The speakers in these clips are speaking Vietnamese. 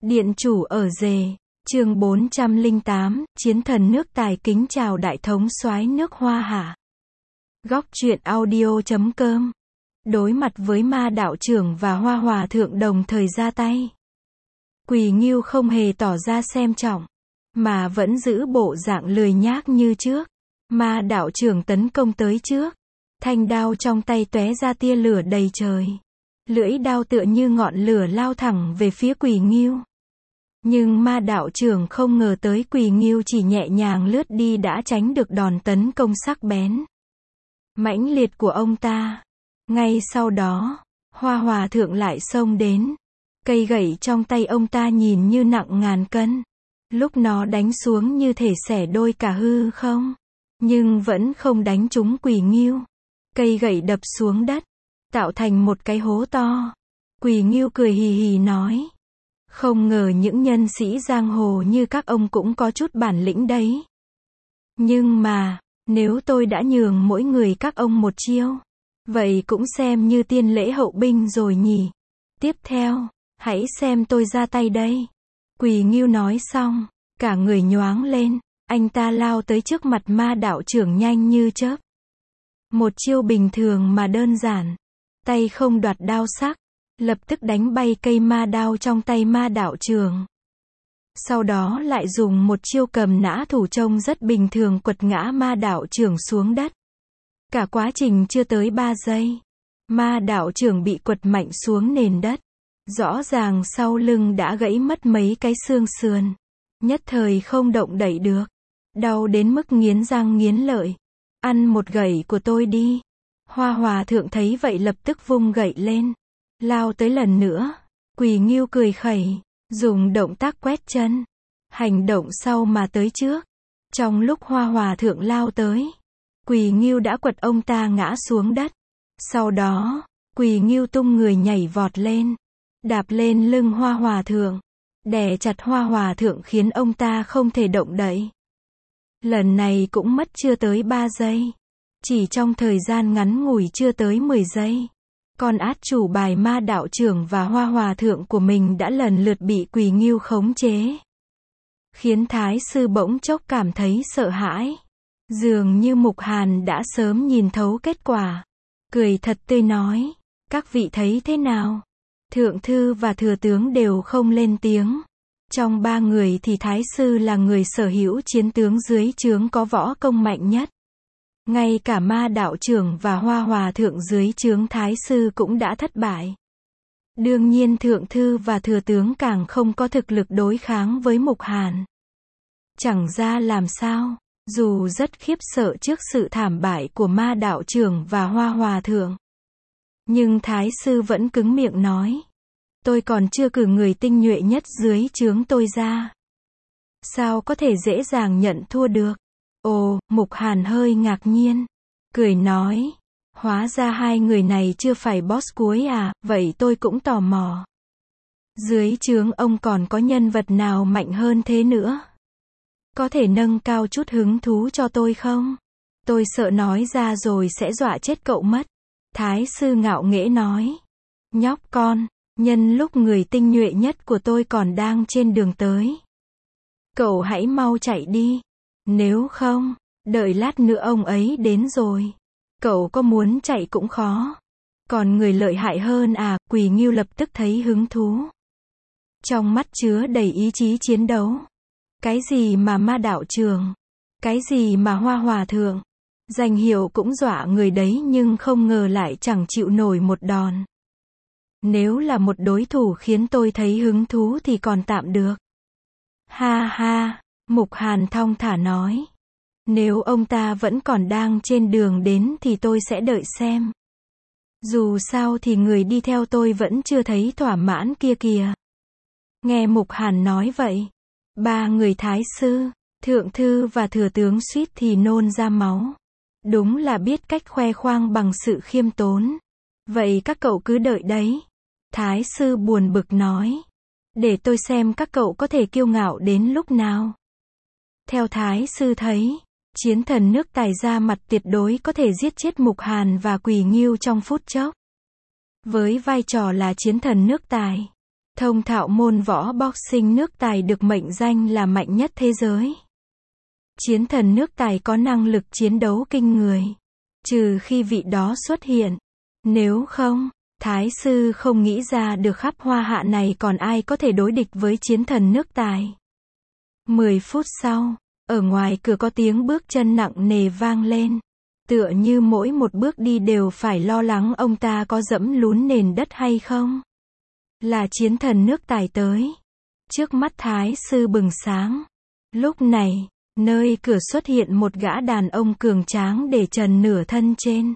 Điện chủ ở Dề, chương 408, Chiến thần nước Tài kính chào đại thống soái nước Hoa Hạ. Góc truyện audio.com. Đối mặt với ma đạo trưởng và Hoa Hòa thượng đồng thời ra tay. Quỳ Ngưu không hề tỏ ra xem trọng, mà vẫn giữ bộ dạng lười nhác như trước. Ma đạo trưởng tấn công tới trước, thanh đao trong tay tóe ra tia lửa đầy trời. Lưỡi đao tựa như ngọn lửa lao thẳng về phía Quỳ Ngưu. Nhưng ma đạo trưởng không ngờ tới Quỳ Ngưu chỉ nhẹ nhàng lướt đi đã tránh được đòn tấn công sắc bén, mãnh liệt của ông ta. Ngay sau đó, Hoa Hòa thượng lại xông đến. Cây gậy trong tay ông ta nhìn như nặng ngàn cân. Lúc nó đánh xuống như thể xẻ đôi cả hư không, nhưng vẫn không đánh trúng Quỳ Ngưu. Cây gậy đập xuống đất, tạo thành một cái hố to. Quỳ Ngưu cười hì hì nói: không ngờ những nhân sĩ giang hồ như các ông cũng có chút bản lĩnh đấy. Nhưng mà, nếu tôi đã nhường mỗi người các ông một chiêu, vậy cũng xem như tiên lễ hậu binh rồi nhỉ. Tiếp theo, hãy xem tôi ra tay đây. Quỳ Ngưu nói xong, cả người nhoáng lên, anh ta lao tới trước mặt ma đạo trưởng nhanh như chớp. Một chiêu bình thường mà đơn giản, tay không đoạt đao sắc, lập tức đánh bay cây ma đao trong tay ma đạo trưởng. Sau đó lại dùng một chiêu cầm nã thủ trông rất bình thường quật ngã ma đạo trưởng xuống đất. Cả quá trình chưa tới 3 giây, ma đạo trưởng bị quật mạnh xuống nền đất. Rõ ràng sau lưng đã gãy mất mấy cái xương sườn, nhất thời không động đậy được, đau đến mức nghiến răng nghiến lợi. Ăn một gậy của tôi đi. Hoa Hòa thượng thấy vậy lập tức vung gậy lên, lao tới lần nữa. Quỳ Ngưu cười khẩy, dùng động tác quét chân, hành động sau mà tới trước. Trong lúc Hoa Hòa thượng lao tới, Quỳ Ngưu đã quật ông ta ngã xuống đất. Sau đó, Quỳ Ngưu tung người nhảy vọt lên, đạp lên lưng Hoa Hòa thượng, đè chặt Hoa Hòa thượng khiến ông ta không thể động đậy. Lần này cũng mất chưa tới 3 giây. Chỉ trong thời gian ngắn ngủi chưa tới 10 giây, con át chủ bài ma đạo trưởng và Hoa Hòa thượng của mình đã lần lượt bị Quỳ Ngưu khống chế. Khiến Thái sư bỗng chốc cảm thấy sợ hãi. Dường như Mục Hàn đã sớm nhìn thấu kết quả. Cười thật tươi nói: các vị thấy thế nào? Thượng thư và thừa tướng đều không lên tiếng. Trong 3 người thì Thái sư là người sở hữu chiến tướng dưới trướng có võ công mạnh nhất. Ngay cả ma đạo trưởng và Hoa Hòa thượng dưới trướng Thái sư cũng đã thất bại. Đương nhiên thượng thư và thừa tướng càng không có thực lực đối kháng với Mục Hàn. Chẳng ra làm sao, dù rất khiếp sợ trước sự thảm bại của ma đạo trưởng và Hoa Hòa thượng, nhưng Thái sư vẫn cứng miệng nói: tôi còn chưa cử người tinh nhuệ nhất dưới trướng tôi ra, sao có thể dễ dàng nhận thua được? Ồ, Mục Hàn hơi ngạc nhiên, cười nói: hóa ra 2 người này chưa phải boss cuối à, vậy tôi cũng tò mò. Dưới trướng ông còn có nhân vật nào mạnh hơn thế nữa? Có thể nâng cao chút hứng thú cho tôi không? Tôi sợ nói ra rồi sẽ dọa chết cậu mất. Thái sư ngạo nghễ nói: nhóc con, nhân lúc người tinh nhuệ nhất của tôi còn đang trên đường tới, cậu hãy mau chạy đi. Nếu không, đợi lát nữa ông ấy đến rồi, cậu có muốn chạy cũng khó. Còn người lợi hại hơn à? Quỳ Ngưu lập tức thấy hứng thú, trong mắt chứa đầy ý chí chiến đấu. Cái gì mà ma đạo trưởng, cái gì mà Hoa Hòa thượng, danh hiệu cũng dọa người đấy nhưng không ngờ lại chẳng chịu nổi một đòn. Nếu là một đối thủ khiến tôi thấy hứng thú thì còn tạm được. Ha ha, Mục Hàn thong thả nói. Nếu ông ta vẫn còn đang trên đường đến thì tôi sẽ đợi xem. Dù sao thì người đi theo tôi vẫn chưa thấy thỏa mãn kia kìa. Nghe Mục Hàn nói vậy, 3 người Thái sư, thượng thư và thừa tướng suýt thì nôn ra máu. Đúng là biết cách khoe khoang bằng sự khiêm tốn. Vậy các cậu cứ đợi đấy. Thái sư buồn bực nói: để tôi xem các cậu có thể kiêu ngạo đến lúc nào. Theo Thái sư thấy, chiến thần nước Tài ra mặt tuyệt đối có thể giết chết Mục Hàn và Quỳ Ngưu trong phút chốc. Với vai trò là chiến thần nước Tài, thông thạo môn võ boxing nước Tài được mệnh danh là mạnh nhất thế giới. Chiến thần nước Tài có năng lực chiến đấu kinh người. Trừ khi vị đó xuất hiện. Nếu không, Thái sư không nghĩ ra được khắp Hoa Hạ này còn ai có thể đối địch với chiến thần nước Tài. 10 phút sau, ở ngoài cửa có tiếng bước chân nặng nề vang lên. Tựa như mỗi một bước đi đều phải lo lắng ông ta có dẫm lún nền đất hay không. Là chiến thần nước Tài tới. Trước mắt Thái sư bừng sáng. Lúc này, nơi cửa xuất hiện một gã đàn ông cường tráng để trần nửa thân trên.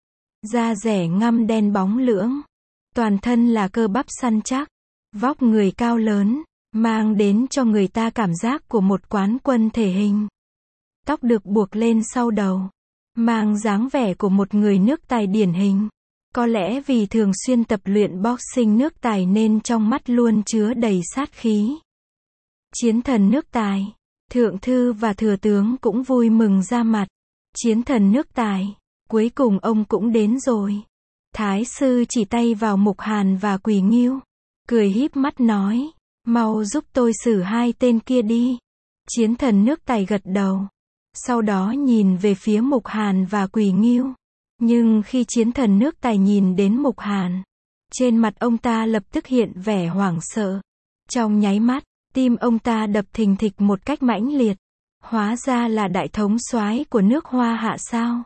Da rẻ ngăm đen bóng lưỡng. Toàn thân là cơ bắp săn chắc. Vóc người cao lớn, mang đến cho người ta cảm giác của một quán quân thể hình. Tóc được buộc lên sau đầu. Mang dáng vẻ của một người nước Tài điển hình. Có lẽ vì thường xuyên tập luyện boxing nước Tài nên trong mắt luôn chứa đầy sát khí. Chiến thần nước Tài, thượng thư và thừa tướng cũng vui mừng ra mặt. Chiến thần nước Tài, cuối cùng ông cũng đến rồi. Thái sư chỉ tay vào Mục Hàn và Quỳ Ngưu, cười híp mắt nói, mau giúp tôi xử hai tên kia đi. Chiến thần nước Tài gật đầu. Sau đó nhìn về phía Mục Hàn và Quỳ Ngưu. Nhưng khi chiến thần nước Tài nhìn đến Mục Hàn, trên mặt ông ta lập tức hiện vẻ hoảng sợ. Trong nháy mắt, tim ông ta đập thình thịch một cách mãnh liệt. Hóa ra là đại thống soái của nước Hoa Hạ sao?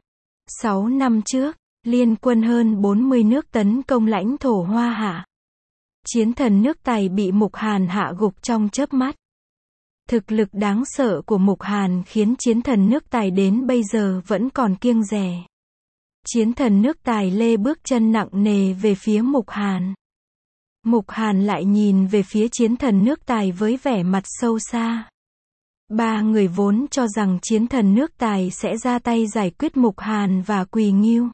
6 năm trước, liên quân hơn 40 nước tấn công lãnh thổ Hoa Hạ. Chiến thần nước Tài bị Mục Hàn hạ gục trong chớp mắt. Thực lực đáng sợ của Mục Hàn khiến chiến thần nước Tài đến bây giờ vẫn còn kiêng dè. Chiến thần nước Tài lê bước chân nặng nề về phía Mục Hàn. Mục Hàn lại nhìn về phía chiến thần nước Tài với vẻ mặt sâu xa. Ba người vốn cho rằng chiến thần nước Tài sẽ ra tay giải quyết Mục Hàn và Quỳ Ngưu.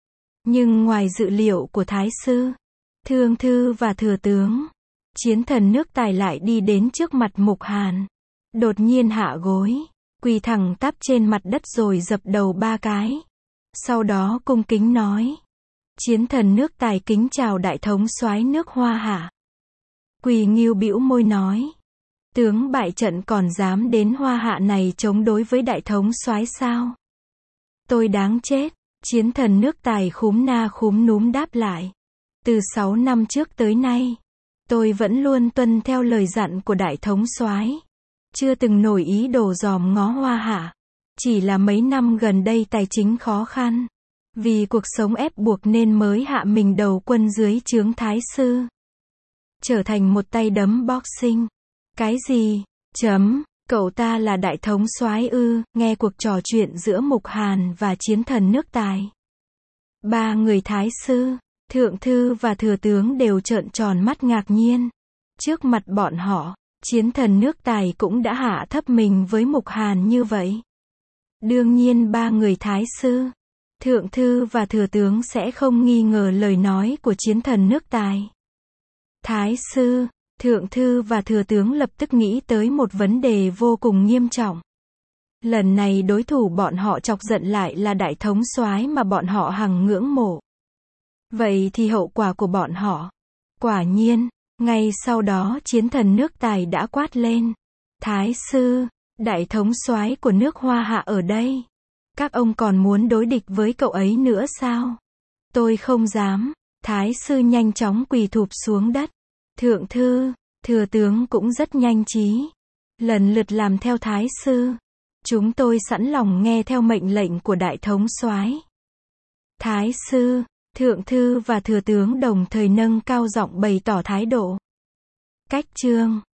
Nhưng ngoài dự liệu của Thái sư, thượng thư và thừa tướng, chiến thần nước Tài lại đi đến trước mặt Mục Hàn. Đột nhiên hạ gối, quỳ thẳng tắp trên mặt đất rồi dập đầu 3 cái. Sau đó cung kính nói. Chiến thần nước Tài kính chào đại thống soái nước Hoa Hạ. Quỳ Ngưu bĩu môi nói. Tướng bại trận còn dám đến Hoa Hạ này chống đối với đại thống soái sao? Tôi đáng chết. Chiến thần nước Tài khúm na khúm núm đáp lại. Từ 6 năm trước tới nay, tôi vẫn luôn tuân theo lời dặn của đại thống soái, chưa từng nổi ý đồ dòm ngó Hoa Hạ. Chỉ là mấy năm gần đây tài chính khó khăn, vì cuộc sống ép buộc nên mới hạ mình đầu quân dưới trướng Thái sư, trở thành một tay đấm boxing. Cái gì? Cậu ta là đại thống soái ư? Nghe cuộc trò chuyện giữa Mục Hàn và chiến thần nước Tài, ba người Thái sư, thượng thư và thừa tướng đều trợn tròn mắt ngạc nhiên. Trước mặt bọn họ, chiến thần nước Tài cũng đã hạ thấp mình với Mục Hàn như vậy. Đương nhiên ba người Thái sư, thượng thư và thừa tướng sẽ không nghi ngờ lời nói của chiến thần nước Tài. Thái sư, thượng thư và thừa tướng lập tức nghĩ tới một vấn đề vô cùng nghiêm trọng. Lần này đối thủ bọn họ chọc giận lại là đại thống soái mà bọn họ hằng ngưỡng mộ. Vậy thì hậu quả của bọn họ? Quả nhiên, ngay sau đó chiến thần nước Tài đã quát lên. Thái sư, đại thống soái của nước Hoa Hạ ở đây. Các ông còn muốn đối địch với cậu ấy nữa sao? Tôi không dám. Thái sư nhanh chóng quỳ thụp xuống đất. Thượng thư, thừa tướng cũng rất nhanh trí, lần lượt làm theo Thái sư. Chúng tôi sẵn lòng nghe theo mệnh lệnh của đại thống soái. Thái sư, thượng thư và thừa tướng đồng thời nâng cao giọng bày tỏ thái độ. Cách chương